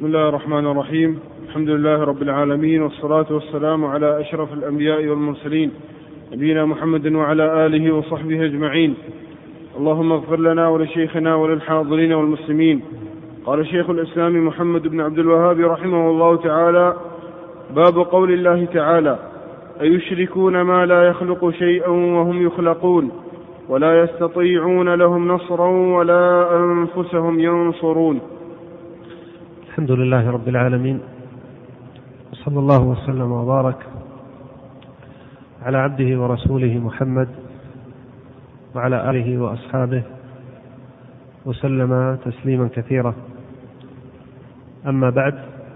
بسم الله الرحمن الرحيم. الحمد لله رب العالمين، والصلاة والسلام على أشرف الأنبياء والمرسلين نبينا محمد وعلى آله وصحبه أجمعين. اللهم اغفر لنا ولشيخنا وللحاضرين والمسلمين. قال شيخ الإسلام محمد بن عبد الوهاب رحمه الله تعالى: باب قول الله تعالى: أيشركون ما لا يخلق شيئا وهم يخلقون ولا يستطيعون لهم نصرا ولا أنفسهم ينصرون. الحمد لله رب العالمين، وصلى الله وسلم وبارك على عبده ورسوله محمد وعلى آله وأصحابه وسلم تسليما كثيرا. أما بعد،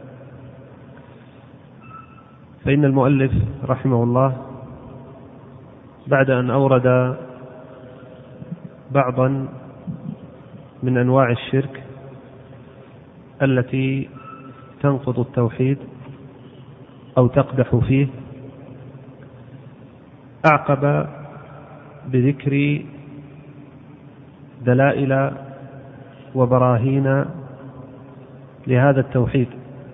فإن المؤلف رحمه الله بعد أن أورد بعضا من أنواع الشرك التي تنقض التوحيد أو تقدح فيه، أعقب بذكر دلائل وبراهين لهذا التوحيد،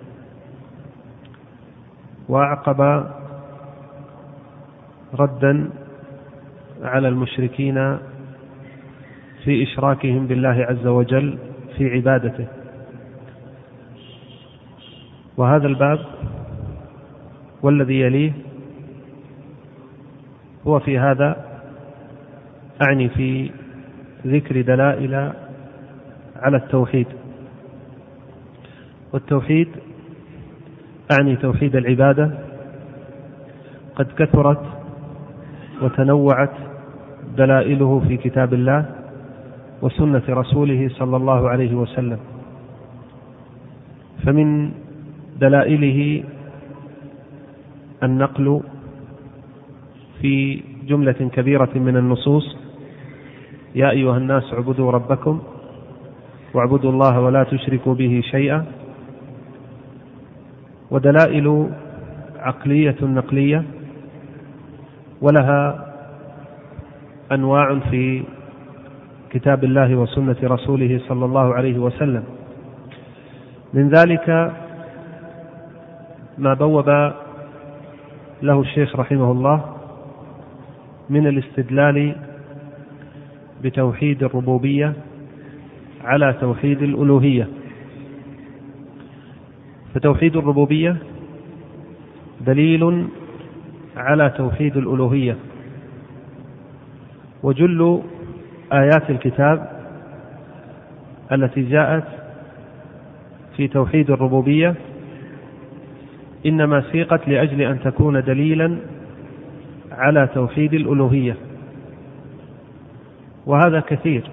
وأعقب ردا على المشركين في إشراكهم بالله عز وجل في عبادته. وهذا الباب والذي يليه هو في هذا أعني في ذكر دلائل على التوحيد. والتوحيد أعني توحيد العبادة قد كثرت وتنوعت دلائله في كتاب الله وسنة رسوله صلى الله عليه وسلم. فمن دلائله النقل في جملة كبيرة من النصوص: يا أيها الناس اعبدوا ربكم واعبدوا الله ولا تشركوا به شيئا. ودلائل عقلية نقلية، ولها أنواع في كتاب الله وسنة رسوله صلى الله عليه وسلم. من ذلك ما بوب له الشيخ رحمه الله من الاستدلال بتوحيد الربوبية على توحيد الألوهية. فتوحيد الربوبية دليل على توحيد الألوهية، وجل آيات الكتاب التي جاءت في توحيد الربوبية إنما سيقت لأجل أن تكون دليلا على توحيد الألوهية، وهذا كثير،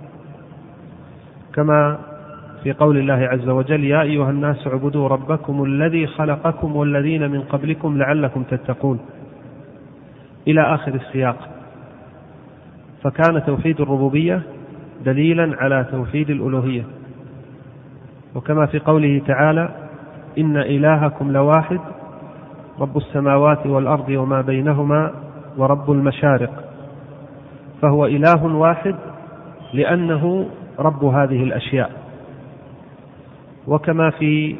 كما في قول الله عز وجل: يا أيها الناس اعبدوا ربكم الذي خلقكم والذين من قبلكم لعلكم تتقون، إلى آخر السياق. فكان توحيد الربوبية دليلا على توحيد الألوهية. وكما في قوله تعالى: إن إلهكم لواحد رب السماوات والأرض وما بينهما ورب المشارق. فهو إله واحد لأنه رب هذه الأشياء. وكما في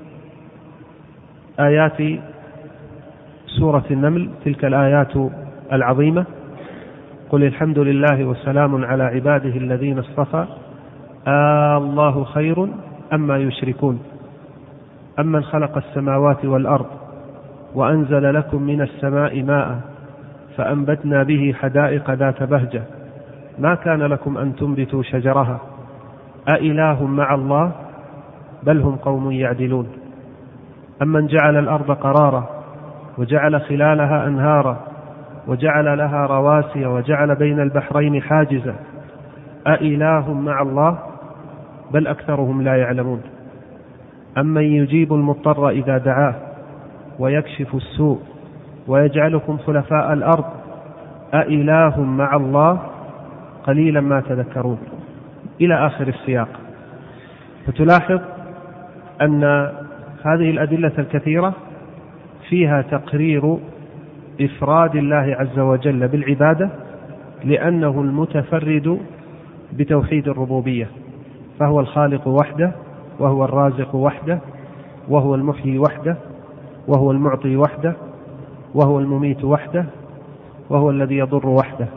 آيات سورة النمل تلك الآيات العظيمة: قل الحمد لله وسلام على عباده الذين اصطفى الله خير أما يشركون أمن خلق السماوات والأرض وأنزل لكم من السماء ماء فأنبتنا به حدائق ذات بهجة ما كان لكم أن تنبتوا شجرها أإله مع الله بل هم قوم يعدلون أمن جعل الأرض قرارا وجعل خلالها أنهارا وجعل لها رواسي وجعل بين البحرين حاجزا أإله مع الله بل أكثرهم لا يعلمون أمن يجيب المضطر إذا دعاه ويكشف السوء ويجعلكم خلفاء الأرض أإله مع الله قليلا ما تذكرون، إلى آخر السياق. فتلاحظ أن هذه الأدلة الكثيرة فيها تقرير إفراد الله عز وجل بالعبادة لأنه المتفرد بتوحيد الربوبية، فهو الخالق وحده وهو الرازق وحده، وهو المحيي وحده، وهو المعطي وحده، وهو المميت وحده، وهو الذي يضر وحده.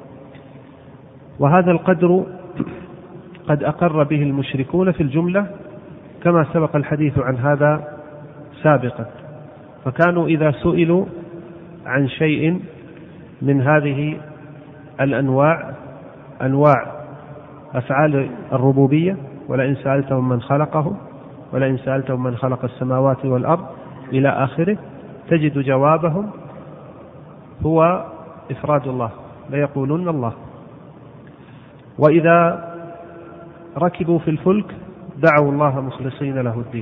وهذا القدر قد أقر به المشركون في الجملة كما سبق الحديث عن هذا سابقا، فكانوا إذا سئلوا عن شيء من هذه الأنواع، أنواع أفعال الربوبية، ولئن سألتهم من خلقهم ولئن سألتهم من خلق السماوات والأرض إلى آخره، تجد جوابهم هو إفراد الله، ليقولون الله. وإذا ركبوا في الفلك دعوا الله مخلصين له الدين،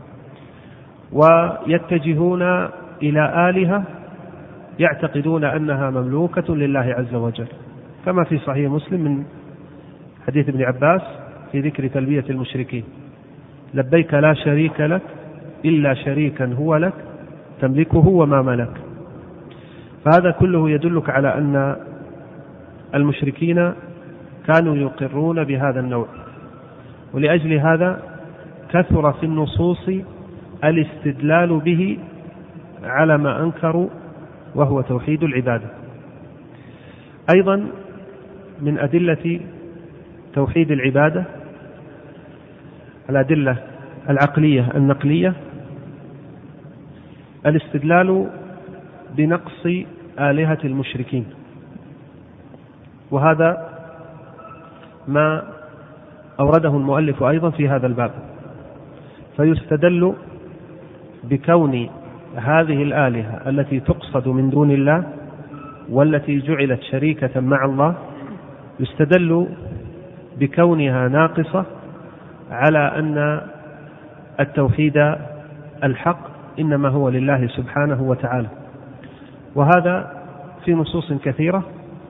ويتجهون إلى آلهة يعتقدون أنها مملوكة لله عز وجل، كما في صحيح مسلم من حديث ابن عباس في ذكر تلبية المشركين: لبيك لا شريك لك إلا شريكا هو لك تملكه وما ملك. فهذا كله يدلك على أن المشركين كانوا يقرون بهذا النوع، ولأجل هذا كثر في النصوص الاستدلال به على ما أنكروا، وهو توحيد العبادة. أيضا من أدلة توحيد العبادة الأدلة العقلية النقلية الاستدلال بنقص آلهة المشركين، وهذا ما أورده المؤلف أيضا في هذا الباب. فيستدل بكون هذه الآلهة التي تقصد من دون الله والتي جعلت شريكة مع الله، يستدل بكونها ناقصة على أن التوحيد الحق إنما هو لله سبحانه وتعالى. وهذا في نصوص كثيرة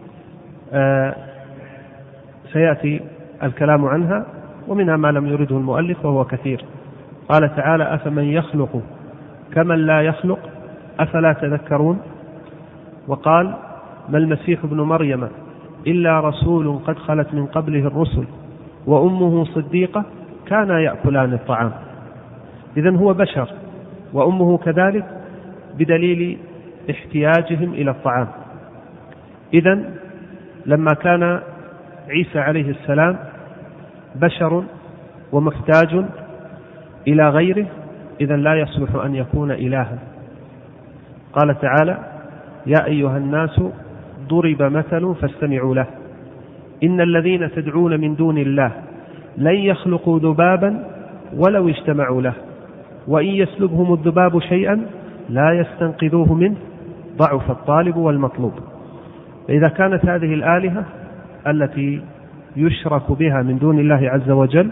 سيأتي الكلام عنها، ومنها ما لم يرده المؤلف وهو كثير. قال تعالى: أفمن يخلق كمن لا يخلق أفلا تذكرون. وقال: ما المسيح ابن مريم إلا رسول قد خلت من قبله الرسل وأمه صديقة كانا يأكلان الطعام. إذن هو بشر وأمه كذلك بدليل احتياجهم إلى الطعام. إذن لما كان عيسى عليه السلام بشر ومحتاج إلى غيره، إذن لا يصلح أن يكون إلها. قال تعالى: يا أيها الناس ضرب مثل فاستمعوا له إن الذين تدعون من دون الله لن يخلقوا ذبابا ولو اجتمعوا له وإن يسلبهم الذباب شيئا لا يستنقذوه منه ضعف الطالب والمطلوب. فإذا كانت هذه الآلهة التي يشرك بها من دون الله عز وجل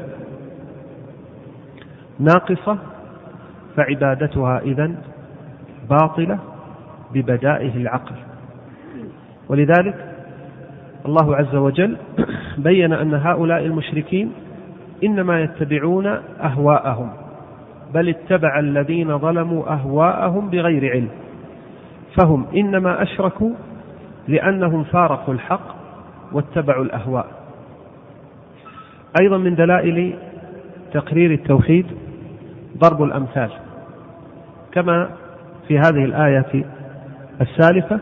ناقصة، فعبادتها إذن باطلة ببدائه العقل. ولذلك الله عز وجل بين أن هؤلاء المشركين إنما يتبعون أهواءهم، بل اتبع الذين ظلموا أهواءهم بغير علم، فهم إنما أشركوا لأنهم فارقوا الحق واتبعوا الأهواء. أيضا من دلائل تقرير التوحيد ضرب الأمثال، كما في هذه الآية السالفة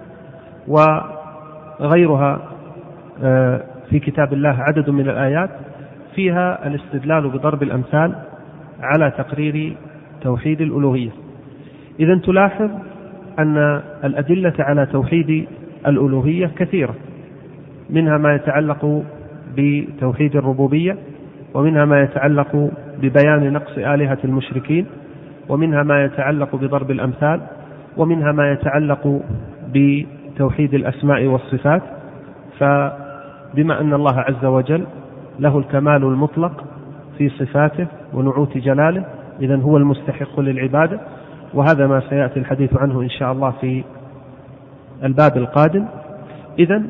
وغيرها في كتاب الله عدد من الآيات فيها الاستدلال بضرب الأمثال على تقرير توحيد الألوهية. إذن تلاحظ أن الأدلة على توحيد الألوهية كثيرة، منها ما يتعلق بتوحيد الربوبية، ومنها ما يتعلق ببيان نقص آلهة المشركين، ومنها ما يتعلق بضرب الأمثال، ومنها ما يتعلق بتوحيد الأسماء والصفات. فبما أن الله عز وجل له الكمال المطلق في صفاته ونعوت جلاله، إذن هو المستحق للعبادة، وهذا ما سيأتي الحديث عنه إن شاء الله في الباب القادم. إذن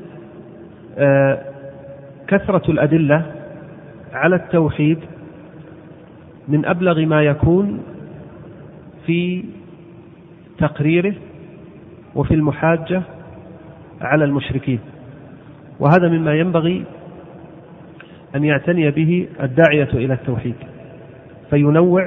كثرة الأدلة على التوحيد من أبلغ ما يكون في تقريره وفي المحاجة على المشركين، وهذا مما ينبغي أن يعتني به الداعية إلى التوحيد. فينوع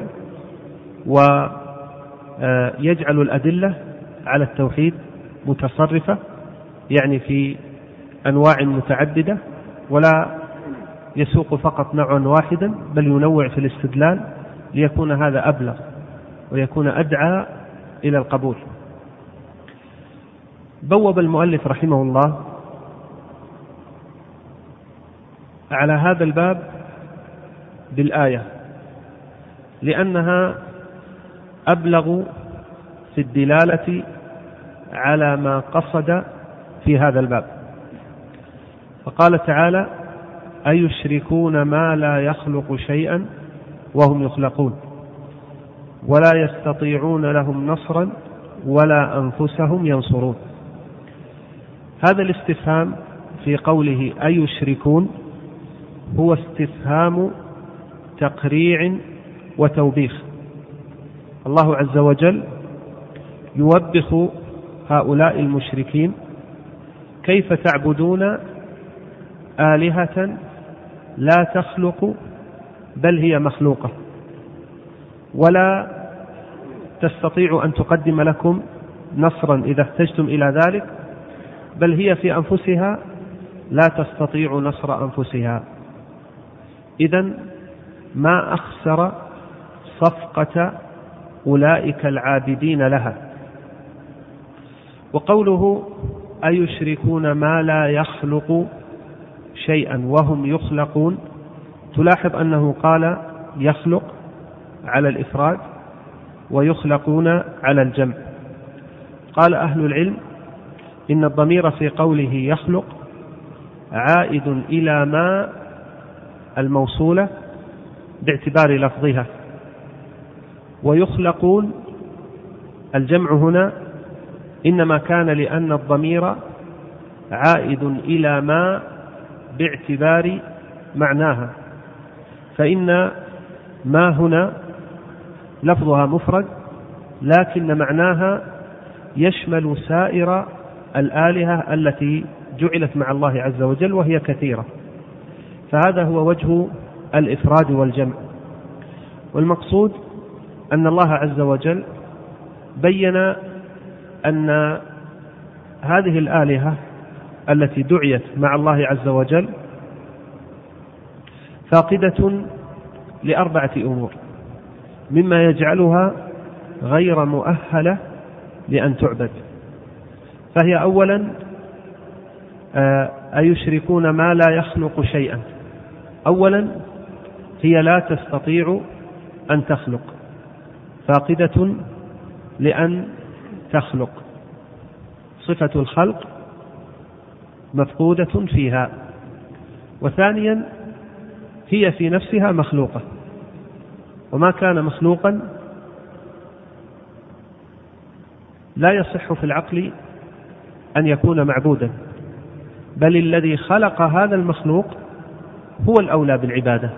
ويجعل الأدلة على التوحيد متصرفة، يعني في أنواع متعددة، ولا يسوق فقط نوعا واحدا، بل ينوع في الاستدلال ليكون هذا أبلغ ويكون أدعى إلى القبول. بوب المؤلف رحمه الله على هذا الباب بالآية لأنها أبلغ في الدلالة على ما قصد في هذا الباب. فقال تعالى: أيشركون ما لا يخلق شيئا وهم يخلقون ولا يستطيعون لهم نصرا ولا أنفسهم ينصرون. هذا الاستفهام في قوله أيشركون هو استفهام تقريع وتوبيخ. الله عز وجل يوبخ هؤلاء المشركين: كيف تعبدون آلهة لا تخلق بل هي مخلوقة، ولا تستطيع أن تقدم لكم نصرا إذا احتجتم إلى ذلك، بل هي في أنفسها لا تستطيع نصر أنفسها. إذن ما أخسر صفقة أولئك العابدين لها. وقوله أيشركون ما لا يخلق شيئا وهم يخلقون، تلاحظ أنه قال يخلق على الإفراد ويخلقون على الجمع. قال أهل العلم إن الضمير في قوله يخلق عائد إلى ما الموصولة باعتبار لفظها، ويخلقون الجمع هنا إنما كان لأن الضمير عائد إلى ما باعتبار معناها، فإن ما هنا لفظها مفرد لكن معناها يشمل سائر الآلهة التي جعلت مع الله عز وجل وهي كثيرة، فهذا هو وجه الإفراد والجمع. والمقصود أن الله عز وجل بين أن هذه الآلهة التي دعيت مع الله عز وجل فاقدة لأربعة أمور مما يجعلها غير مؤهلة لأن تعبد. فهي أولا أيشركون ما لا يخلق شيئا. أولا هي لا تستطيع أن تخلق، فاقدة لأن تخلق، صفة الخلق مفقودة فيها. وثانيا هي في نفسها مخلوقة، وما كان مخلوقا لا يصح في العقل أن يكون معبودا، بل الذي خلق هذا المخلوق هو الأولى بالعبادة.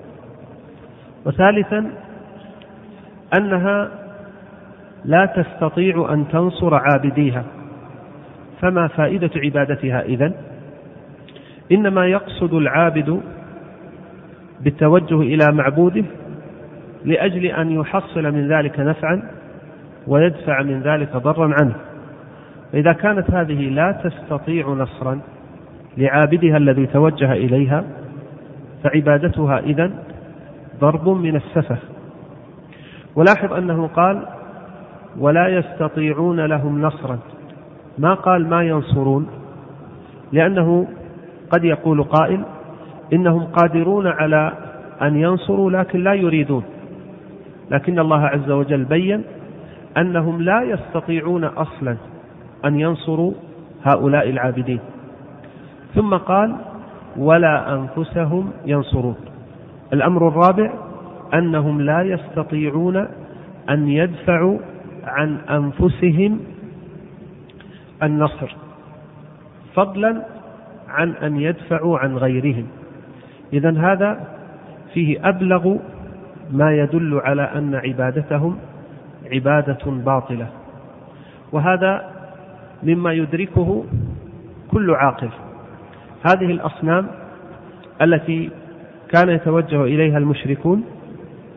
وثالثا أنها لا تستطيع أن تنصر عابديها، فما فائدة عبادتها إذن؟ إنما يقصد العابد بالتوجه إلى معبوده لأجل أن يحصل من ذلك نفعا ويدفع من ذلك ضرا عنه. فإذا كانت هذه لا تستطيع نصرا لعابدها الذي توجه إليها فعبادتها إذن ضرب من السفه. ولاحظ أنه قال ولا يستطيعون لهم نصرا، ما قال ما ينصرون، لأنه قد يقول قائل إنهم قادرون على أن ينصروا لكن لا يريدون، لكن الله عز وجل بين أنهم لا يستطيعون أصلا أن ينصروا هؤلاء العابدين. ثم قال ولا أنفسهم ينصرون. الأمر الرابع أنهم لا يستطيعون أن يدفعوا عن أنفسهم النصر، فضلا عن أن يدفعوا عن غيرهم. إذن هذا فيه أبلغ ما يدل على أن عبادتهم عبادة باطلة، وهذا مما يدركه كل عاقل. هذه الأصنام التي كان يتوجه إليها المشركون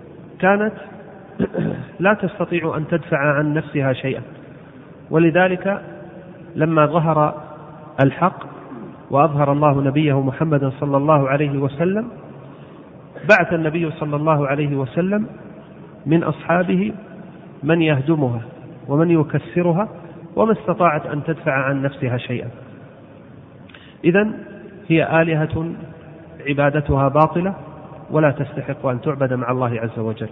كانت لا تستطيع أن تدفع عن نفسها شيئا، ولذلك لما ظهر الحق وأظهر الله نبيه محمدا صلى الله عليه وسلم بعث النبي صلى الله عليه وسلم من أصحابه من يهدمها ومن يكسرها وما استطاعت أن تدفع عن نفسها شيئا. إذن هي آلهة عبادتها باطلة ولا تستحق أن تعبد مع الله عز وجل.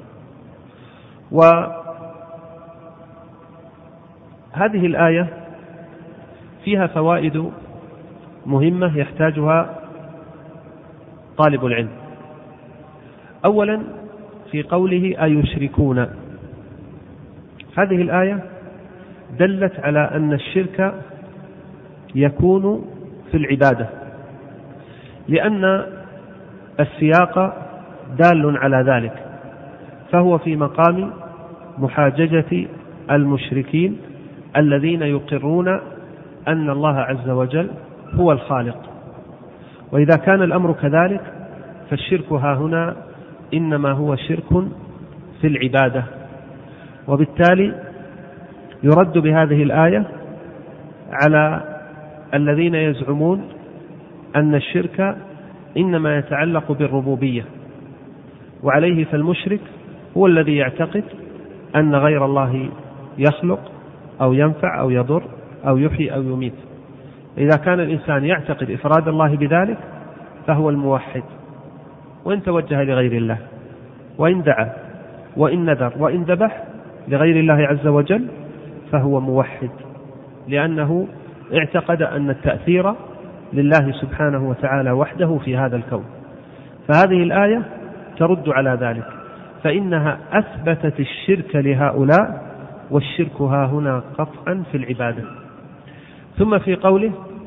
وهذه الآية فيها فوائد مهمة يحتاجها طالب العلم. أولا في قوله أيشركون، هذه الآية دلت على أن الشرك يكون في العبادة، لأن السياق دال على ذلك، فهو في مقام محاججة المشركين الذين يقرون أن الله عز وجل هو الخالق. وإذا كان الأمر كذلك فالشرك ها هنا إنما هو شرك في العبادة، وبالتالي يرد بهذه الآية على الذين يزعمون أن الشرك إنما يتعلق بالربوبية، وعليه فالمشرك هو الذي يعتقد أن غير الله يخلق أو ينفع أو يضر أو يحيي أو يميت. إذا كان الإنسان يعتقد إفراد الله بذلك فهو الموحد، وإن توجه لغير الله وإن دعا وإن نذر وإن ذبح لغير الله عز وجل فهو موحد، لأنه اعتقد أن التأثير لله سبحانه وتعالى وحده في هذا الكون. فهذه الآية ترد على ذلك، فإنها أثبتت الشرك لهؤلاء، والشرك ها هنا قطعا في العبادة. ثم في قوله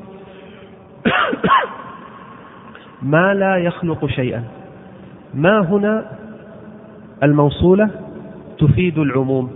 ما لا يخلق شيئا، ما هنا الموصولة تفيد العموم،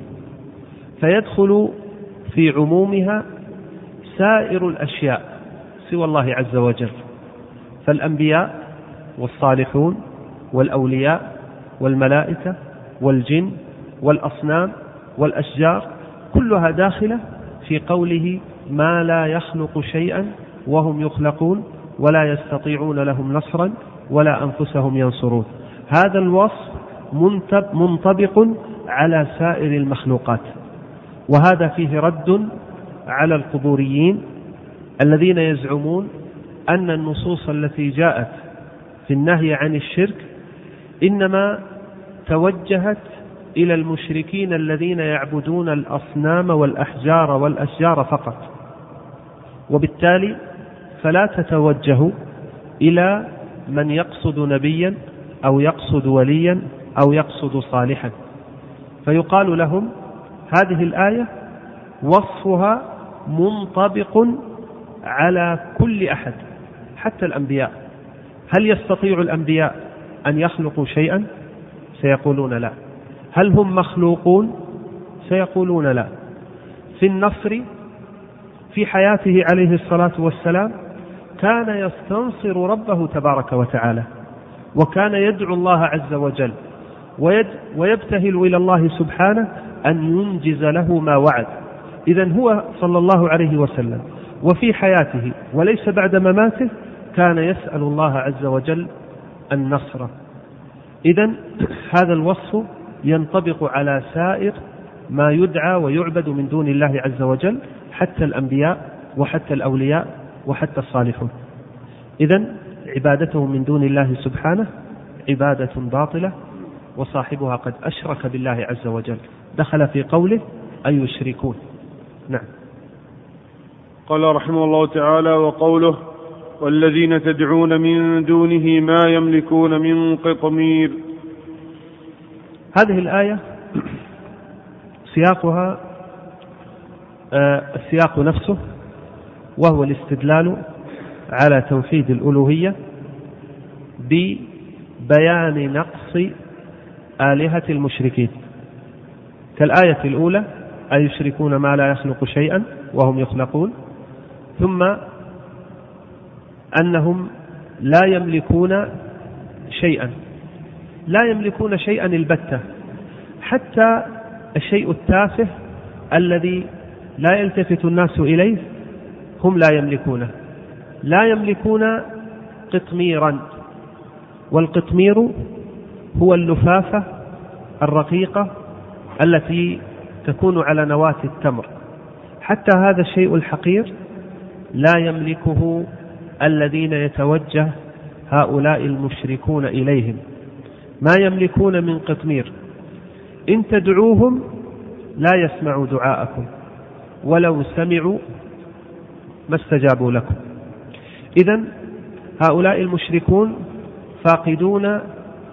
فيدخل في عمومها سائر الأشياء سوى الله عز وجل، فالأنبياء والصالحون والأولياء والملائكة والجن والأصنام والأشجار كلها داخلة في قوله ما لا يخلق شيئا وهم يخلقون ولا يستطيعون لهم نصرا ولا أنفسهم ينصرون. هذا الوصف منطبق على سائر المخلوقات، وهذا فيه رد على القبوريين الذين يزعمون أن النصوص التي جاءت في النهي عن الشرك إنما توجهت إلى المشركين الذين يعبدون الأصنام والأحجار والأشجار فقط، وبالتالي فلا تتوجه إلى من يقصد نبيا أو يقصد وليا أو يقصد صالحا. فيقال لهم هذه الآية وصفها منطبق على كل أحد حتى الأنبياء. هل يستطيع الأنبياء أن يخلقوا شيئا؟ سيقولون لا. هل هم مخلوقون؟ سيقولون لا. في النصر في حياته عليه الصلاة والسلام كان يستنصر ربه تبارك وتعالى، وكان يدعو الله عز وجل ويبتهل إلى الله سبحانه أن ينجز له ما وعد. إذن هو صلى الله عليه وسلم وفي حياته وليس بعد مماته كان يسأل الله عز وجل النصر. إذن هذا الوصف ينطبق على سائر ما يدعى ويعبد من دون الله عز وجل، حتى الأنبياء وحتى الأولياء وحتى الصالحون. إذن عبادتهم من دون الله سبحانه عبادة باطلة، وصاحبها قد أشرك بالله عز وجل، دخل في قوله أن يشركون. نعم. قال رحمه الله تعالى: وقوله والذين تدعون من دونه ما يملكون من قطمير. هذه الآية سياقها السياق نفسه، وهو الاستدلال على توحيد الألوهية ببيان نقص آلهة المشركين، كالآية الأولى أيشركون ما لا يخلق شيئا وهم يخلقون، ثم أنهم لا يملكون شيئا، لا يملكون شيئا البتة، حتى الشيء التافه الذي لا يلتفت الناس إليه هم لا يملكونه. لا يملكون قطميرا، والقطمير هو اللفافة الرقيقة التي تكون على نواة التمر. حتى هذا الشيء الحقير لا يملكه الذين يتوجه هؤلاء المشركون إليهم، ما يملكون من قطمير. إن تدعوهم لا يسمعوا دعاءكم، ولو سمعوا ما استجابوا لكم. إذن هؤلاء المشركون فاقدون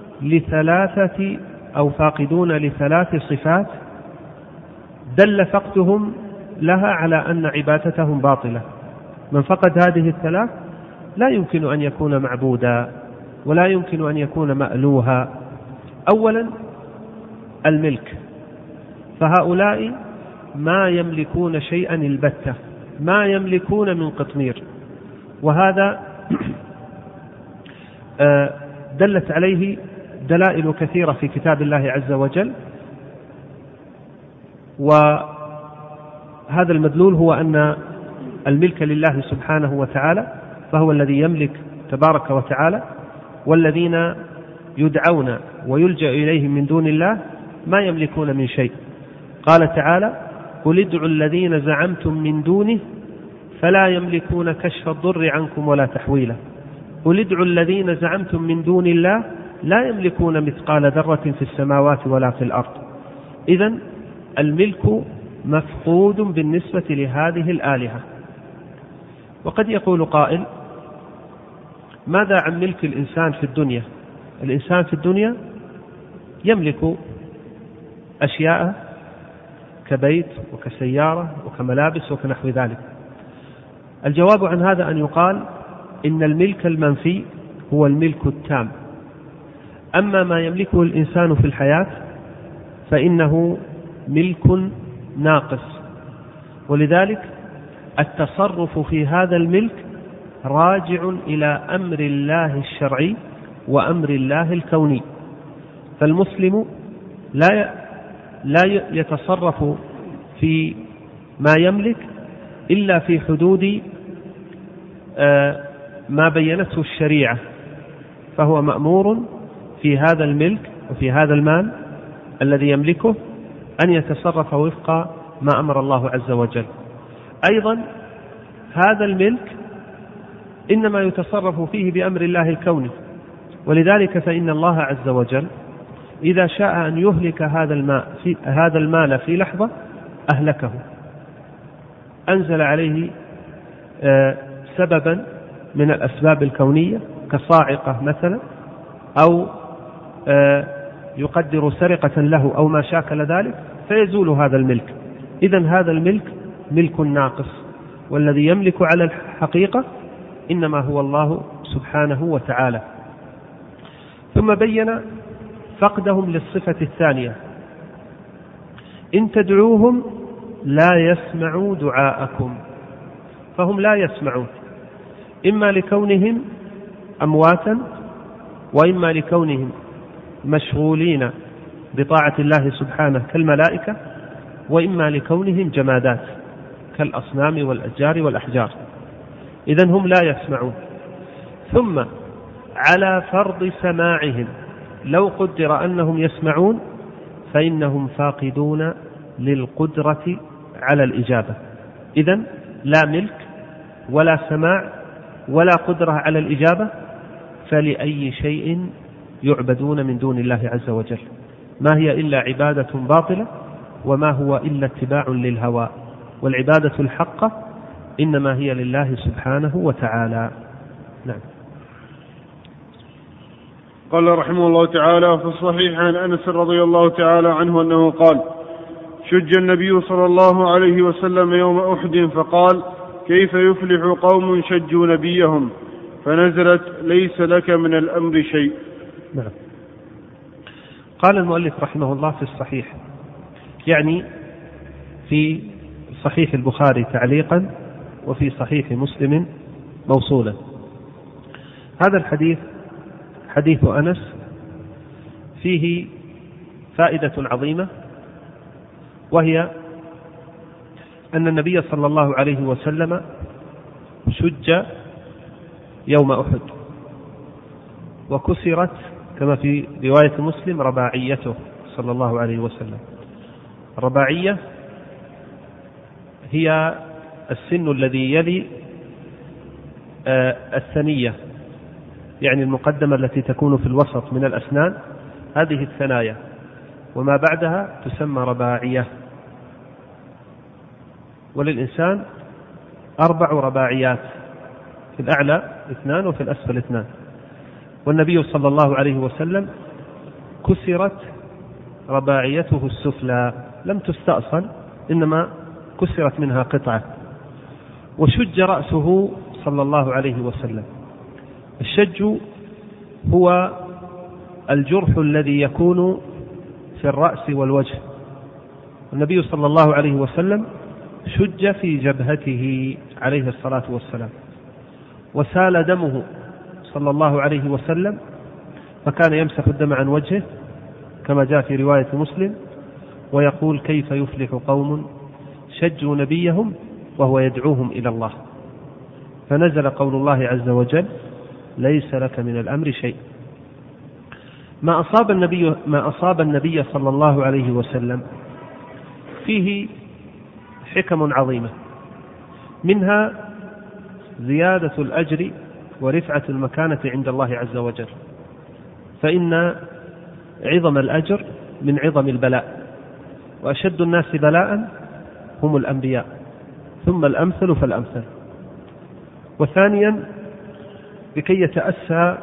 لثلاث صفات دل فقدهم لها على أن عبادتهم باطلة. من فقد هذه الثلاث لا يمكن أن يكون معبودا ولا يمكن أن يكون مألوها. أولا الملك، فهؤلاء ما يملكون شيئا البتة، ما يملكون من قطمير، وهذا دلت عليه دلائل كثيرة في كتاب الله عز وجل. وهذا المدلول هو أن الملك لله سبحانه وتعالى، فهو الذي يملك تبارك وتعالى، والذين يدعون ويلجأ إليهم من دون الله ما يملكون من شيء. قال تعالى: قل ادعوا الذين زعمتم من دونه فلا يملكون كشف الضر عنكم ولا تحويله. قل ادعوا الذين زعمتم من دون الله لا يملكون مثقال ذرة في السماوات ولا في الأرض. إذن الملك مفقود بالنسبة لهذه الآلهة. وقد يقول قائل: ماذا عن ملك الإنسان في الدنيا؟ الإنسان في الدنيا يملك أشياء كبيت وكسيارة وكملابس وكنحو ذلك. الجواب عن هذا أن يقال إن الملك المنفي هو الملك التام. أما ما يملكه الإنسان في الحياة فإنه ملك ناقص، ولذلك التصرف في هذا الملك راجع إلى أمر الله الشرعي وأمر الله الكوني. فالمسلم لا يتصرف في ما يملك إلا في حدود ما بينته الشريعة، فهو مأمور في هذا الملك وفي هذا المال الذي يملكه أن يتصرف وفق ما أمر الله عز وجل. أيضا هذا الملك إنما يتصرف فيه بأمر الله الكوني، ولذلك فإن الله عز وجل إذا شاء أن يهلك هذا المال في لحظة أهلكه، أنزل عليه سببا من الأسباب الكونية كصاعقة مثلا، أو يقدر سرقة له أو ما شاكل ذلك فيزول هذا الملك. إذن هذا الملك ملك ناقص، والذي يملك على الحقيقة إنما هو الله سبحانه وتعالى. ثم بين فقدهم للصفة الثانية: إن تدعوهم لا يسمعوا دعاءكم. فهم لا يسمعون، إما لكونهم أمواتا، وإما لكونهم مشغولين بطاعة الله سبحانه كالملائكة، وإما لكونهم جمادات كالأصنام والأشجار والأحجار. إذن هم لا يسمعون. ثم على فرض سماعهم لو قدر أنهم يسمعون فإنهم فاقدون للقدرة على الإجابة. إذن لا ملك ولا سماع ولا قدرة على الإجابة، فلأي شيء يعبدون من دون الله عز وجل؟ ما هي إلا عبادة باطلة، وما هو إلا اتباع للهوى، والعبادة الحقة إنما هي لله سبحانه وتعالى. نعم. قال رحمه الله تعالى: في الصحيح عن أنس رضي الله تعالى عنه أنه قال: شج النبي صلى الله عليه وسلم يوم أحد فقال: كيف يفلح قوم شجوا نبيهم؟ فنزلت: ليس لك من الأمر شيء. نعم. قال المؤلف رحمه الله: في الصحيح، يعني في صحيح البخاري تعليقا، وفي صحيح مسلم موصولا. هذا الحديث حديث أنس فيه فائدة عظيمة، وهي أن النبي صلى الله عليه وسلم شج يوم أحد، وكسرت كما في رواية مسلم رباعيته صلى الله عليه وسلم. الرباعية هي السن الذي يلي الثنية، يعني المقدمة التي تكون في الوسط من الأسنان، هذه الثنايا، وما بعدها تسمى رباعية. وللإنسان 4 رباعيات، في الأعلى 2 وفي الأسفل 2. والنبي صلى الله عليه وسلم كسرت رباعيته السفلى، لم تستأصل، إنما كسرت منها قطعة، وشج رأسه صلى الله عليه وسلم. الشج هو الجرح الذي يكون في الرأس والوجه. النبي صلى الله عليه وسلم شج في جبهته عليه الصلاة والسلام، وسال دمه صلى الله عليه وسلم، فكان يمسح الدم عن وجهه كما جاء في رواية مسلم، ويقول: كيف يفلح قوم شجوا نبيهم وهو يدعوهم إلى الله. فنزل قول الله عز وجل: ليس لك من الأمر شيء. ما أصاب النبي صلى الله عليه وسلم فيه حكم عظيمة، منها زيادة الأجر ورفعة المكانة عند الله عز وجل، فإن عظم الأجر من عظم البلاء، وأشد الناس بلاء هم الأنبياء، ثم الأمثل فالأمثل. وثانيا لكي يتأسى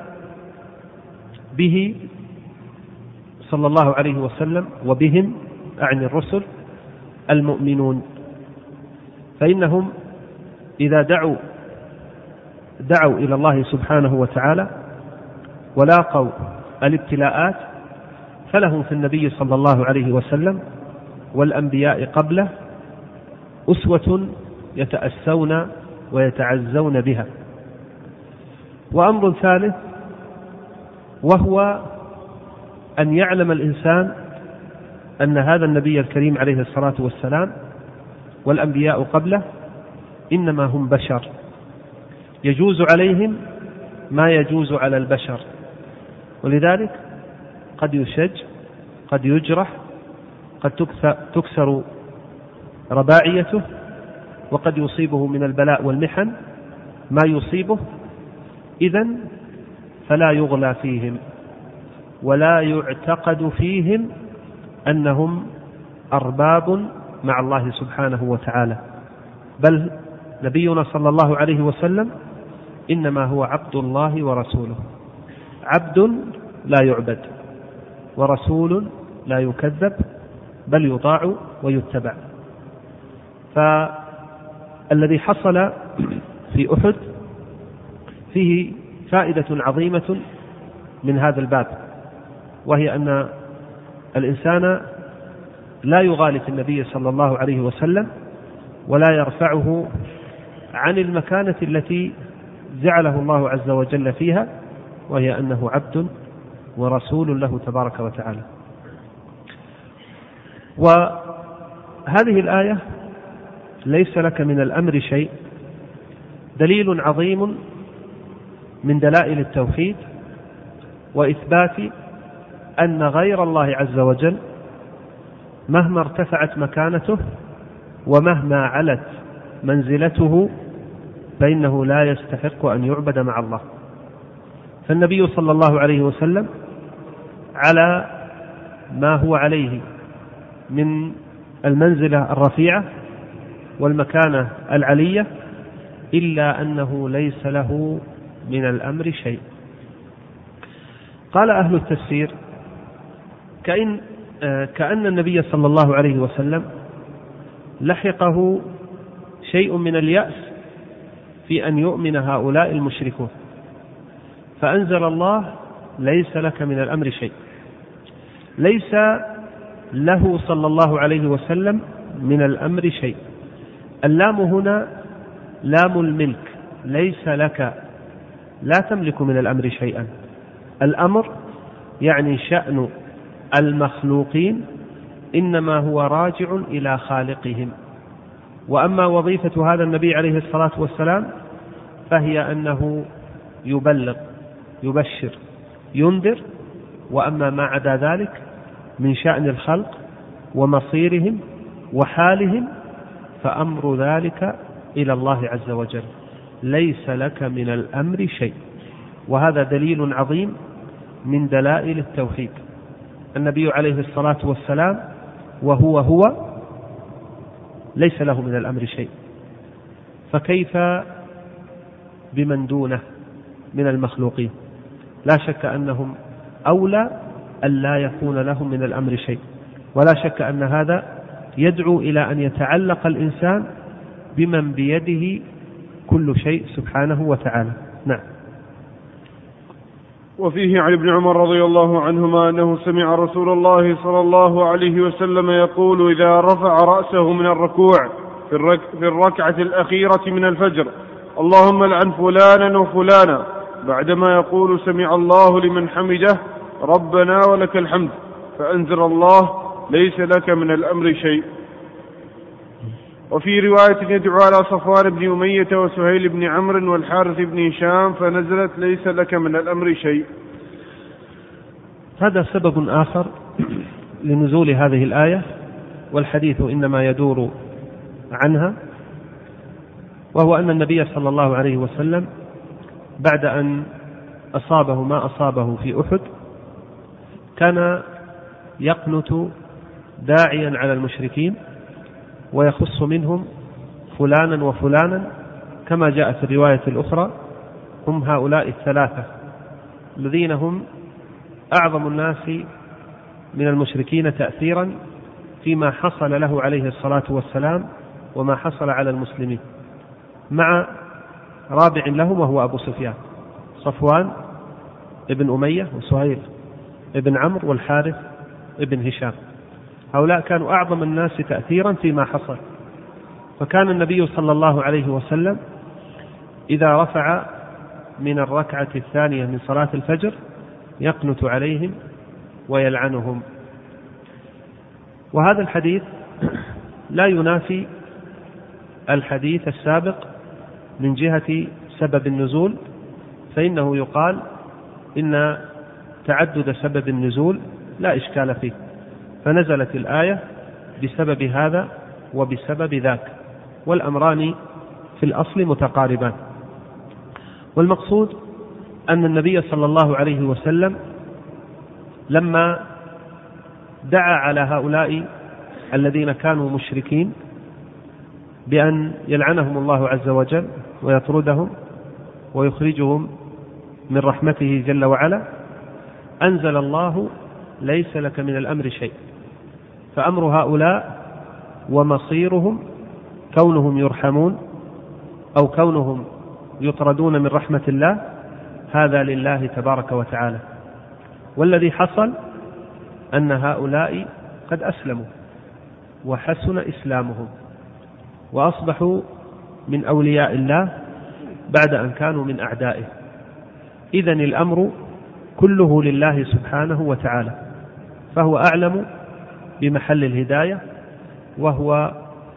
به صلى الله عليه وسلم وبهم، أعني الرسل، المؤمنون، فإنهم إذا دعوا إلى الله سبحانه وتعالى ولاقوا الابتلاءات، فلهم في النبي صلى الله عليه وسلم والأنبياء قبله أسوة يتأسون ويتعزون بها. وأمر ثالث، وهو أن يعلم الإنسان أن هذا النبي الكريم عليه الصلاة والسلام والأنبياء قبله إنما هم بشر، يجوز عليهم ما يجوز على البشر، ولذلك قد يشج، قد يجرح، قد تكسر رباعيته، وقد يصيبه من البلاء والمحن ما يصيبه. إذن فلا يغلى فيهم ولا يعتقد فيهم أنهم أرباب مع الله سبحانه وتعالى، بل نبينا صلى الله عليه وسلم إنما هو عبد الله ورسوله، عبد لا يعبد، ورسول لا يكذب، بل يطاع ويتبع. فالذي حصل في أحد فيه فائدة عظيمة من هذا الباب، وهي أن الإنسان لا يغالي في النبي صلى الله عليه وسلم ولا يرفعه عن المكانة التي جعله الله عز وجل فيها، وهي أنه عبد ورسول له تبارك وتعالى. وهذه الآية ليس لك من الأمر شيء دليل عظيم من دلائل التوحيد وإثبات أن غير الله عز وجل مهما ارتفعت مكانته ومهما علت منزلته فإنه لا يستحق أن يعبد مع الله. فالنبي صلى الله عليه وسلم على ما هو عليه من المنزلة الرفيعة والمكانة العلية، إلا أنه ليس له من الأمر شيء. قال أهل التفسير: كأن النبي صلى الله عليه وسلم لحقه شيء من اليأس في أن يؤمن هؤلاء المشركون، فأنزل الله: ليس لك من الأمر شيء. ليس له صلى الله عليه وسلم من الأمر شيء. اللام هنا لام الملك، ليس لك، لا تملك من الأمر شيئا. الأمر يعني شأن المخلوقين إنما هو راجع إلى خالقهم. وأما وظيفة هذا النبي عليه الصلاة والسلام فهي أنه يبلغ، يبشر، ينذر. وأما ما عدا ذلك من شأن الخلق ومصيرهم وحالهم فأمر ذلك إلى الله عز وجل، ليس لك من الأمر شيء. وهذا دليل عظيم من دلائل التوحيد. النبي عليه الصلاة والسلام وهو ليس له من الأمر شيء، فكيف بمن دونه من المخلوقين؟ لا شك أنهم أولى أن لا يكون لهم من الأمر شيء، ولا شك أن هذا يدعو إلى أن يتعلق الإنسان بمن بيده كل شيء سبحانه وتعالى. نعم. وفيه عن ابن عمر رضي الله عنهما أنه سمع رسول الله صلى الله عليه وسلم يقول إذا رفع رأسه من الركوع في الركعة الأخيرة من الفجر: اللهم لعن فلانا وفلانا، بعدما يقول سمع الله لمن حمده ربنا ولك الحمد، فأنزل الله ليس لك من الأمر شيء. وفي رواية يدعو على صفوان بن أمية وسهيل بن عمرو والحارث بن هشام فنزلت ليس لك من الأمر شيء. هذا سبب آخر لنزول هذه الآية، والحديث إنما يدور عنها، وهو أن النبي صلى الله عليه وسلم بعد أن أصابه ما أصابه في أحد كان يقنت داعيا على المشركين ويخص منهم فلانا وفلانا، كما جاء في الرواية الأخرى هم هؤلاء الثلاثة الذين هم أعظم الناس من المشركين تأثيرا فيما حصل له عليه الصلاة والسلام وما حصل على المسلمين، مع رابع لهم وهو أبو سفيان، صفوان ابن أمية وسهيل ابن عمرو والحارث ابن هشام. هؤلاء كانوا أعظم الناس تأثيرا فيما حصل. فكان النبي صلى الله عليه وسلم إذا رفع من الركعة الثانية من صلاة الفجر يقنت عليهم ويلعنهم. وهذا الحديث لا ينافي الحديث السابق من جهة سبب النزول، فإنه يقال إن تعدد سبب النزول لا إشكال فيه، فنزلت الآية بسبب هذا وبسبب ذاك، والأمران في الأصل متقاربان. والمقصود أن النبي صلى الله عليه وسلم لما دعا على هؤلاء الذين كانوا مشركين بأن يلعنهم الله عز وجل ويطردهم ويخرجهم من رحمته جل وعلا، أنزل الله ليس لك من الأمر شيء. فأمر هؤلاء ومصيرهم كونهم يرحمون أو كونهم يطردون من رحمة الله هذا لله تبارك وتعالى. والذي حصل أن هؤلاء قد أسلموا وحسن إسلامهم وأصبحوا من أولياء الله بعد أن كانوا من أعدائه. إذن الأمر كله لله سبحانه وتعالى، فهو أعلم بمحل الهداية، وهو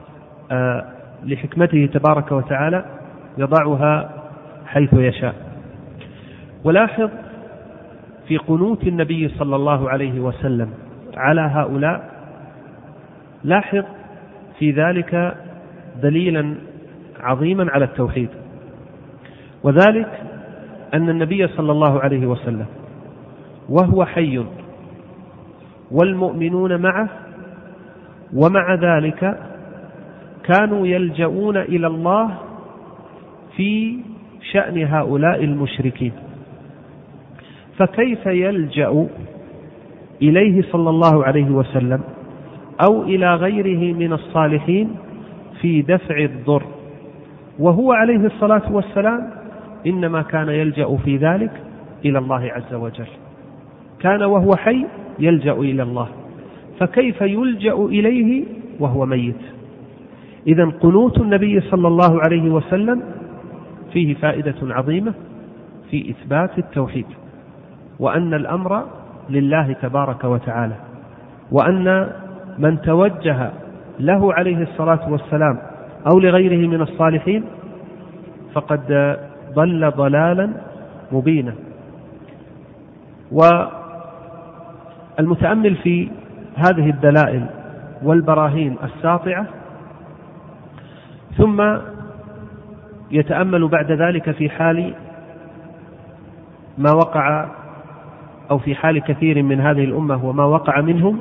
لحكمته تبارك وتعالى يضعها حيث يشاء. ولاحظ في قنوت النبي صلى الله عليه وسلم على هؤلاء، لاحظ في ذلك دليلا عظيما على التوحيد، وذلك أن النبي صلى الله عليه وسلم وهو حي والمؤمنون معه، ومع ذلك كانوا يلجؤون إلى الله في شأن هؤلاء المشركين. فكيف يلجأ إليه صلى الله عليه وسلم أو إلى غيره من الصالحين في دفع الضر، وهو عليه الصلاة والسلام إنما كان يلجأ في ذلك إلى الله عز وجل، كان وهو حي يلجأ إلى الله، فكيف يلجأ إليه وهو ميت؟ إذن قنوت النبي صلى الله عليه وسلم فيه فائدة عظيمة في إثبات التوحيد، وأن الأمر لله تبارك وتعالى، وأن من توجه له عليه الصلاة والسلام أو لغيره من الصالحين فقد ضل ضلالا مبينا. والمتأمل في هذه الدلائل والبراهين الساطعة ثم يتأمل بعد ذلك في حال ما وقع أو في حال كثير من هذه الأمة وما وقع منهم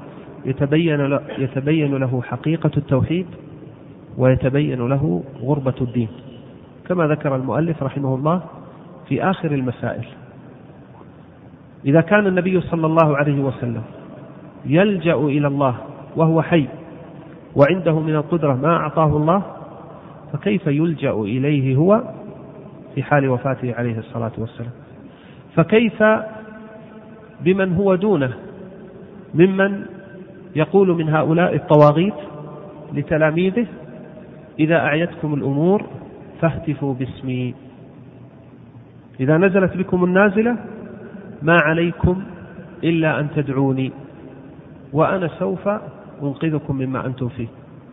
يتبين له حقيقة التوحيد ويتبين له غربة الدين، كما ذكر المؤلف رحمه الله في آخر المسائل. إذا كان النبي صلى الله عليه وسلم يلجأ إلى الله وهو حي وعنده من القدرة ما أعطاه الله، فكيف يلجأ إليه هو في حال وفاته عليه الصلاة والسلام؟ فكيف بمن هو دونه ممن يقول من هؤلاء الطواغيت لتلاميذه: إذا أعيتكم الأمور فاهتفوا باسمي، إذا نزلت بكم النازلة ما عليكم إلا أن تدعوني وأنا سوف أنقذكم مما أنتم فيه.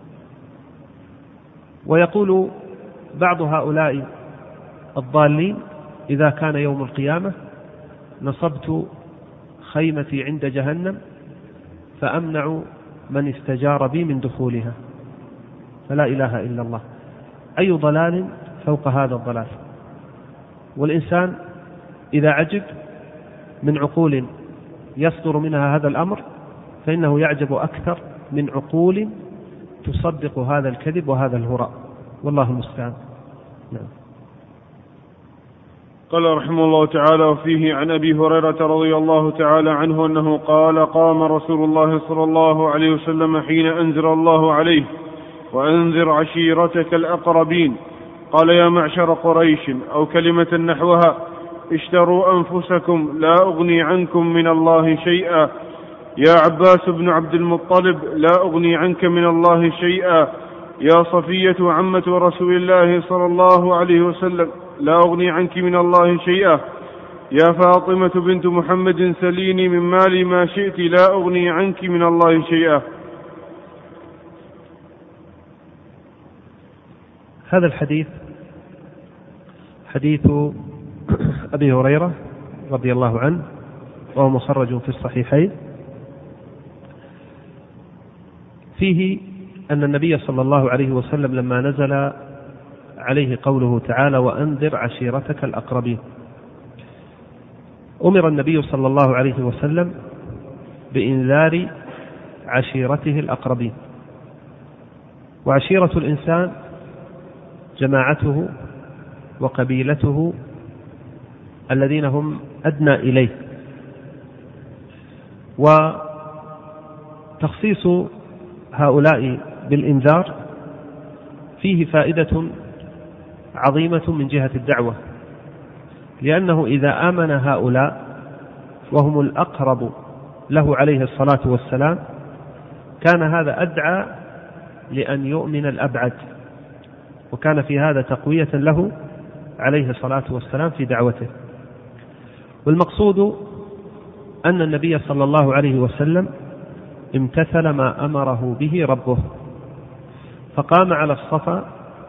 ويقول بعض هؤلاء الضالين: إذا كان يوم القيامة نصبت خيمتي عند جهنم فأمنع من استجار بي من دخولها. فلا إله إلا الله. أي ضلال فوق هذا الضلال. والإنسان إذا عجب من عقول يصدر منها هذا الأمر فإنه يعجب أكثر من عقول تصدق هذا الكذب وهذا الهراء، والله المستعان. نعم. قال رحمه الله تعالى: وفيه عن أبي هريرة رضي الله تعالى عنه أنه قال: قام رسول الله صلى الله عليه وسلم حين أنزل الله عليه: وأنذر عشيرتك الأقربين. قال: يا معشر قريش، أو كلمة نحوها: اشتروا أنفسكم لا أغني عنكم من الله شيئا. يا عباس بن عبد المطلب، لا أغني عنك من الله شيئا. يا صفية عمة رسول الله صلى الله عليه وسلم، لا أغني عنك من الله شيئا. يا فاطمة بنت محمد، سليني من مالي ما شئت، لا أغني عنك من الله شيئا. هذا الحديث حديث أبي هريرة رضي الله عنه، وهو مخرج في الصحيحين، فيه أن النبي صلى الله عليه وسلم لما نزل عليه قوله تعالى: وأنذر عشيرتك الأقربين، أمر النبي صلى الله عليه وسلم بإنذار عشيرته الأقربين. وعشيرة الإنسان جماعته وقبيلته الذين هم أدنى إليه. وتخصيص هؤلاء بالإنذار فيه فائدة عظيمة من جهة الدعوة، لأنه إذا آمن هؤلاء وهم الأقرب له عليه الصلاة والسلام كان هذا أدعى لأن يؤمن الأبعد، وكان في هذا تقوية له عليه الصلاة والسلام في دعوته. والمقصود أن النبي صلى الله عليه وسلم امتثل ما أمره به ربه، فقام على الصفا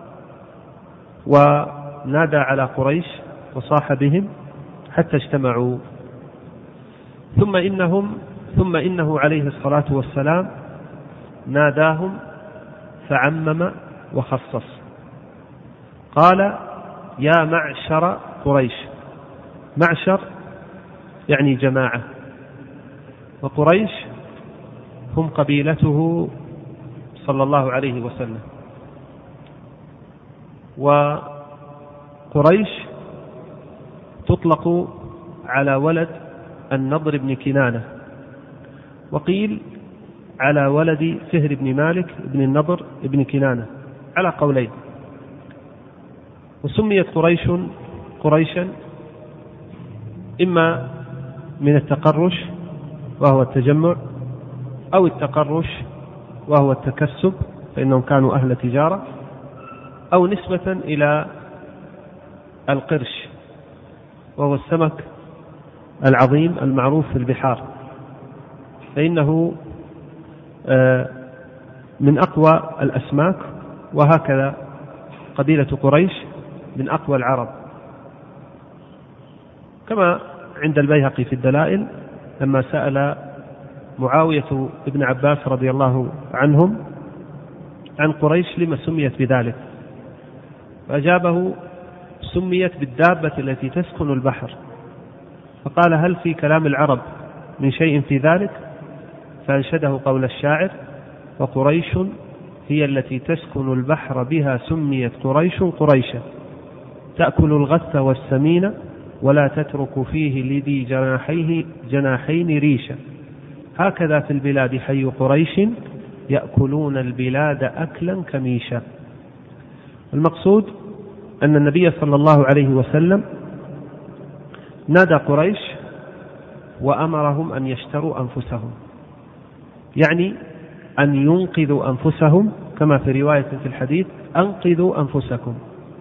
ونادى على قريش وصاح بهم حتى اجتمعوا، ثم إنه عليه الصلاة والسلام ناداهم فعمم وخصص. قال: يا معشر قريش. معشر يعني جماعة، وقريش هم قبيلته صلى الله عليه وسلم. وقريش تطلق على ولد النضر بن كنانة، وقيل على ولد فهر بن مالك بن النضر بن كنانة، على قولين. وسميت قريشا إما من التقرش وهو التجمع، أو التقرش وهو التكسب فإنهم كانوا أهل تجارة، أو نسبة إلى القرش وهو السمك العظيم المعروف في البحار، فإنه من أقوى الأسماك، وهكذا قبيلة قريش من أقوى العرب، كما عند البيهقي في الدلائل لما سأل معاوية ابن عباس رضي الله عنهم عن قريش لما سميت بذلك، فأجابه: سميت بالدابة التي تسكن البحر. فقال: هل في كلام العرب من شيء في ذلك؟ فأنشده قول الشاعر: وقريش هي التي تسكن البحر بها سميت قريش قريشا، تأكل الغث والسمين ولا تترك فيه لذي جناحين ريشا، هكذا في البلاد حي قريش يأكلون البلاد أكلا كميشا. المقصود أن النبي صلى الله عليه وسلم نادى قريش وأمرهم أن يشتروا أنفسهم، يعني أن ينقذوا أنفسهم، كما في رواية في الحديث: أنقذوا أنفسكم،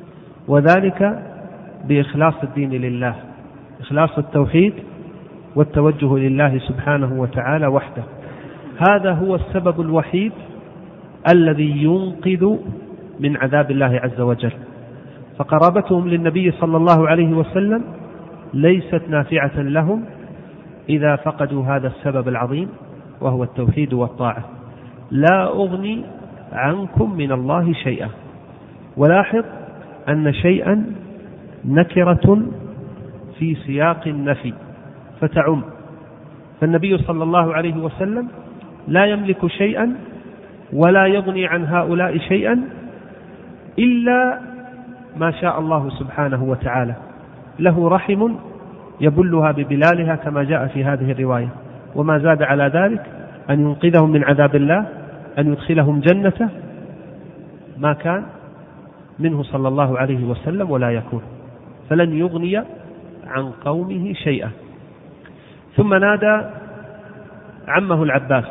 وذلك بإخلاص الدين لله، إخلاص التوحيد والتوجه لله سبحانه وتعالى وحده. هذا هو السبب الوحيد الذي ينقذ من عذاب الله عز وجل. فقرابتهم للنبي صلى الله عليه وسلم ليست نافعة لهم إذا فقدوا هذا السبب العظيم وهو التوحيد والطاعة. لا أغني عنكم من الله شيئا. ولاحظ أن شيئا نكرة في سياق النفي فتعم، فالنبي صلى الله عليه وسلم لا يملك شيئا ولا يغني عن هؤلاء شيئا إلا ما شاء الله سبحانه وتعالى. له رحم يبلها ببلالها كما جاء في هذه الرواية، وما زاد على ذلك أن ينقذهم من عذاب الله، أن يدخلهم جنته، ما كان منه صلى الله عليه وسلم ولا يكون، فلن يغني عن قومه شيئا. ثم نادى عمه العباس،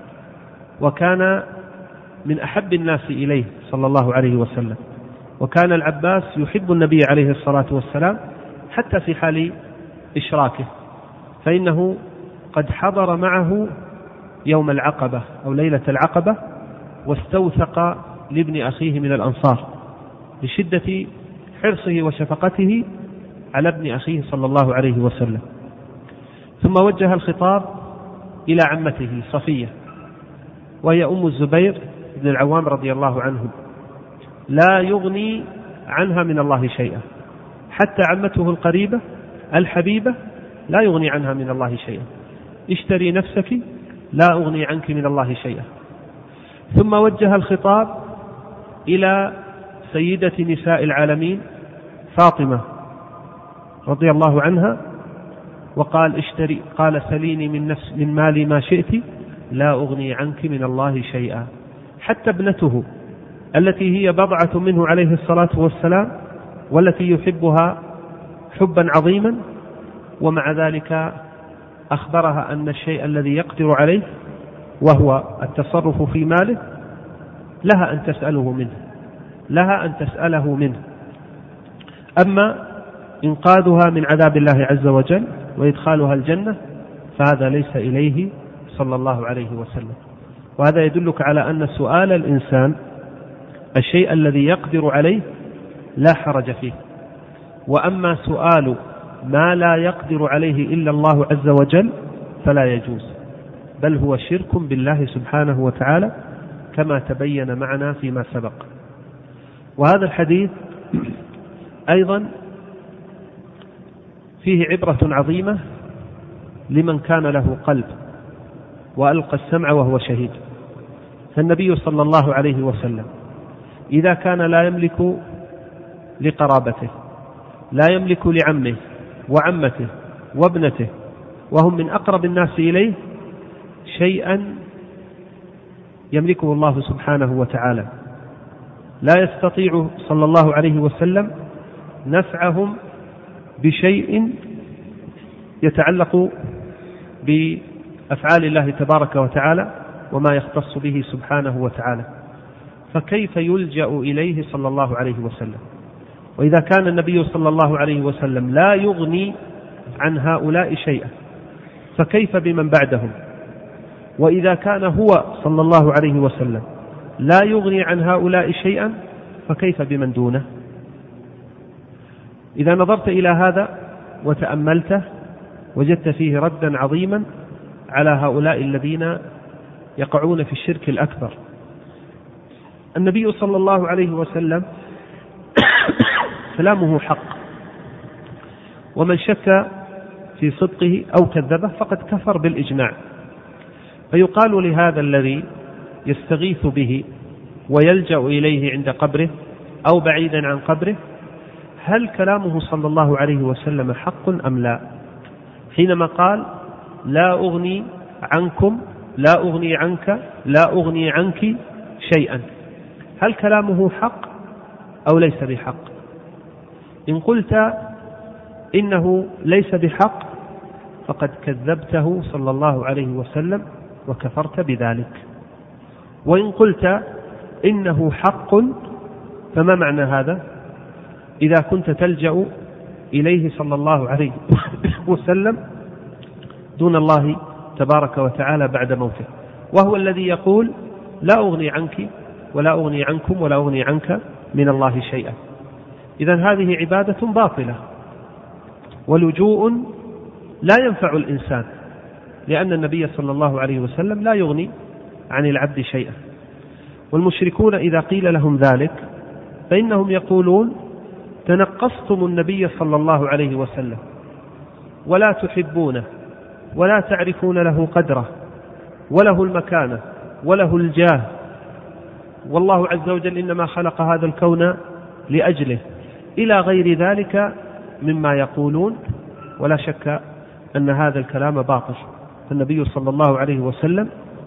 وكان من أحب الناس إليه صلى الله عليه وسلم، وكان العباس يحب النبي عليه الصلاة والسلام حتى في حال إشراكه، فإنه قد حضر معه يوم العقبة أو ليلة العقبة واستوثق لابن أخيه من الأنصار لشدة حرصه وشفقته على ابن أخيه صلى الله عليه وسلم. ثم وجه الخطاب إلى عمته صفية، وهي أم الزبير بن العوام رضي الله عنه، لا يغني عنها من الله شيئا، حتى عمته القريبة الحبيبة لا يغني عنها من الله شيئا. اشتري نفسك لا أغني عنك من الله شيئا. ثم وجه الخطاب إلى سيدة نساء العالمين فاطمة رضي الله عنها، وقال: قال: سليني من مالي ما شئت لا أغني عنك من الله شيئا. حتى ابنته التي هي بضعة منه عليه الصلاة والسلام، والتي يحبها حبا عظيما، ومع ذلك أخبرها أن الشيء الذي يقدر عليه وهو التصرف في ماله لها أن تسأله منه، أما إنقاذها من عذاب الله عز وجل وإدخالها الجنة فهذا ليس إليه صلى الله عليه وسلم. وهذا يدلك على أن سؤال الإنسان الشيء الذي يقدر عليه لا حرج فيه، وأما سؤال ما لا يقدر عليه إلا الله عز وجل فلا يجوز، بل هو شرك بالله سبحانه وتعالى كما تبين معنا فيما سبق. وهذا الحديث أيضا فيه عبرة عظيمة لمن كان له قلب وألقى السمع وهو شهيد. فالنبي صلى الله عليه وسلم إذا كان لا يملك لقرابته، لا يملك لعمه وعمته وابنته، وهم من أقرب الناس إليه، شيئا يملكه الله سبحانه وتعالى، لا يستطيع صلى الله عليه وسلم نفعهم بشيء يتعلق بأفعال الله تبارك وتعالى وما يختص به سبحانه وتعالى، فكيف يلجأ إليه صلى الله عليه وسلم؟ وإذا كان النبي صلى الله عليه وسلم لا يغني عن هؤلاء شيئا فكيف بمن بعدهم؟ وإذا كان هو صلى الله عليه وسلم لا يغني عن هؤلاء شيئا فكيف بمن دونه؟ إذا نظرت إلى هذا وتأملته وجدت فيه ردا عظيما على هؤلاء الذين يقعون في الشرك الأكبر. النبي صلى الله عليه وسلم كلامه حق، ومن شك في صدقه أو كذبه فقد كفر بالإجماع. فيقال لهذا الذي يستغيث به ويلجأ إليه عند قبره أو بعيدا عن قبره: هل كلامه صلى الله عليه وسلم حق أم لا؟ حينما قال: لا أغني عنكم، لا أغني عنك، لا أغني عنك شيئا، هل كلامه حق أو ليس بحق؟ إن قلت إنه ليس بحق فقد كذبته صلى الله عليه وسلم وكفرت بذلك. وإن قلت إنه حق فما معنى هذا؟ إذا كنت تلجأ إليه صلى الله عليه وسلم دون الله تبارك وتعالى بعد موته، وهو الذي يقول: لا أغني عنك ولا أغني عنكم ولا أغني عنك من الله شيئا. إذن هذه عبادة باطلة ولجوء لا ينفع الإنسان، لأن النبي صلى الله عليه وسلم لا يغني عن العبد شيئا. والمشركون إذا قيل لهم ذلك فإنهم يقولون: تنقصتم النبي صلى الله عليه وسلم ولا تحبونه ولا تعرفون له قدره وله المكانة وله الجاه، والله عز وجل إنما خلق هذا الكون لأجله، إلى غير ذلك مما يقولون. ولا شك أن هذا الكلام باطل. فالنبي صلى الله عليه وسلم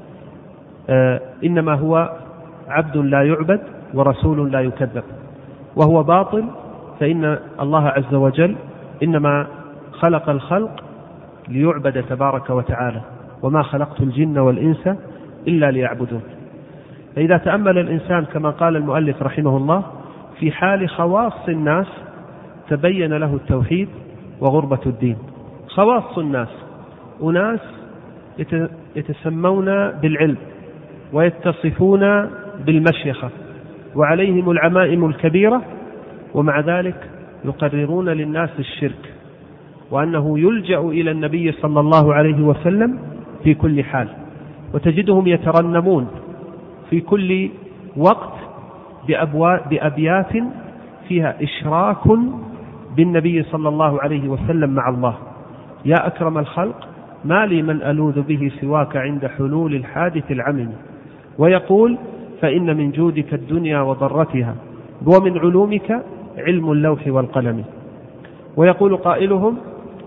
إنما هو عبد لا يعبد ورسول لا يكذب، وهو باطل، فإن الله عز وجل إنما خلق الخلق ليعبد تبارك وتعالى: وما خلقت الجن والإنس إلا ليعبدون. فإذا تأمل الإنسان كما قال المؤلف رحمه الله في حال خواص الناس تبين له التوحيد وغربة الدين. خواص الناس أناس يتسمون بالعلم ويتصفون بالمشيخة وعليهم العمائم الكبيرة، ومع ذلك يقررون للناس الشرك، وأنه يلجأ إلى النبي صلى الله عليه وسلم في كل حال، وتجدهم يترنمون في كل وقت بأبيات فيها إشراك بالنبي صلى الله عليه وسلم مع الله: يا أكرم الخلق ما لي من ألوذ به سواك عند حلول الحادث العمم. ويقول: فإن من جودك الدنيا وضرتها ومن علومك علم اللوح والقلم. ويقول قائلهم: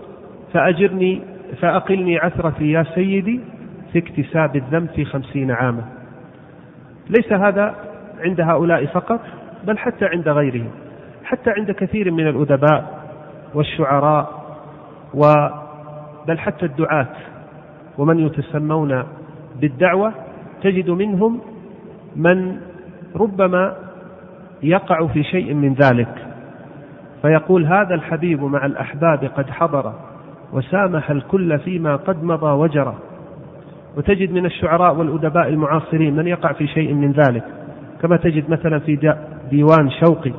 فأقلني عثرتي يا سيدي في اكتساب الذنب في 50 عاما. ليس هذا عند هؤلاء فقط، بل حتى عند غيرهم، حتى عند كثير من الأدباء والشعراء بل حتى الدعاة ومن يتسمون بالدعوة، تجد منهم من ربما يقع في شيء من ذلك، فيقول: هذا الحبيب مع الأحباب قد حضر وسامح الكل فيما قد مضى وجرى. وتجد من الشعراء والأدباء المعاصرين من يقع في شيء من ذلك، كما تجد مثلا في ديوان شوقي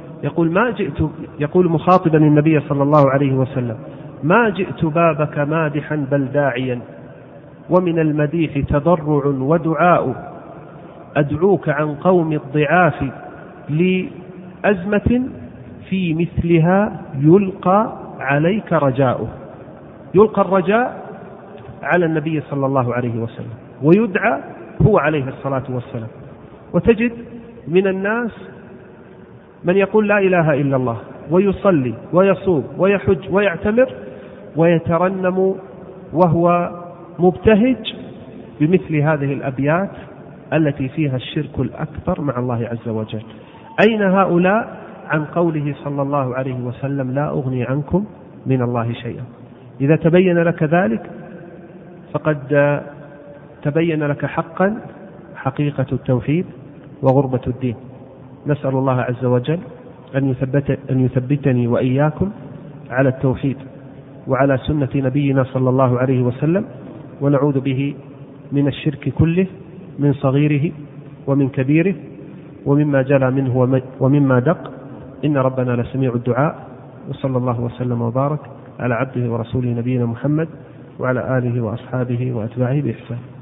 يقول مخاطبا النبي صلى الله عليه وسلم: ما جئت بابك مادحا بل داعيا، ومن المديح تضرع ودعاء، أدعوك عن قوم الضعاف لأزمة في مثلها يلقى عليك رجاؤه. يلقى الرجاء على النبي صلى الله عليه وسلم ويدعى هو عليه الصلاة والسلام. وتجد من الناس من يقول: لا إله إلا الله، ويصلي ويصوم ويحج ويعتمر ويترنم وهو مبتهج بمثل هذه الأبيات التي فيها الشرك الأكبر مع الله عز وجل. أين هؤلاء عن قوله صلى الله عليه وسلم: لا أغني عنكم من الله شيئا؟ إذا تبين لك ذلك فقد تبين لك حقا حقيقة التوحيد وغربة الدين. نسأل الله عز وجل أن يثبتني وإياكم على التوحيد وعلى سنة نبينا صلى الله عليه وسلم، ونعوذ به من الشرك كله، من صغيره ومن كبيره، ومما جلى منه ومما دق، إن ربنا لسميع الدعاء. وصلى الله وسلم وبارك على عبده ورسوله نبينا محمد وعلى آله وأصحابه وأتباعه بإحسان.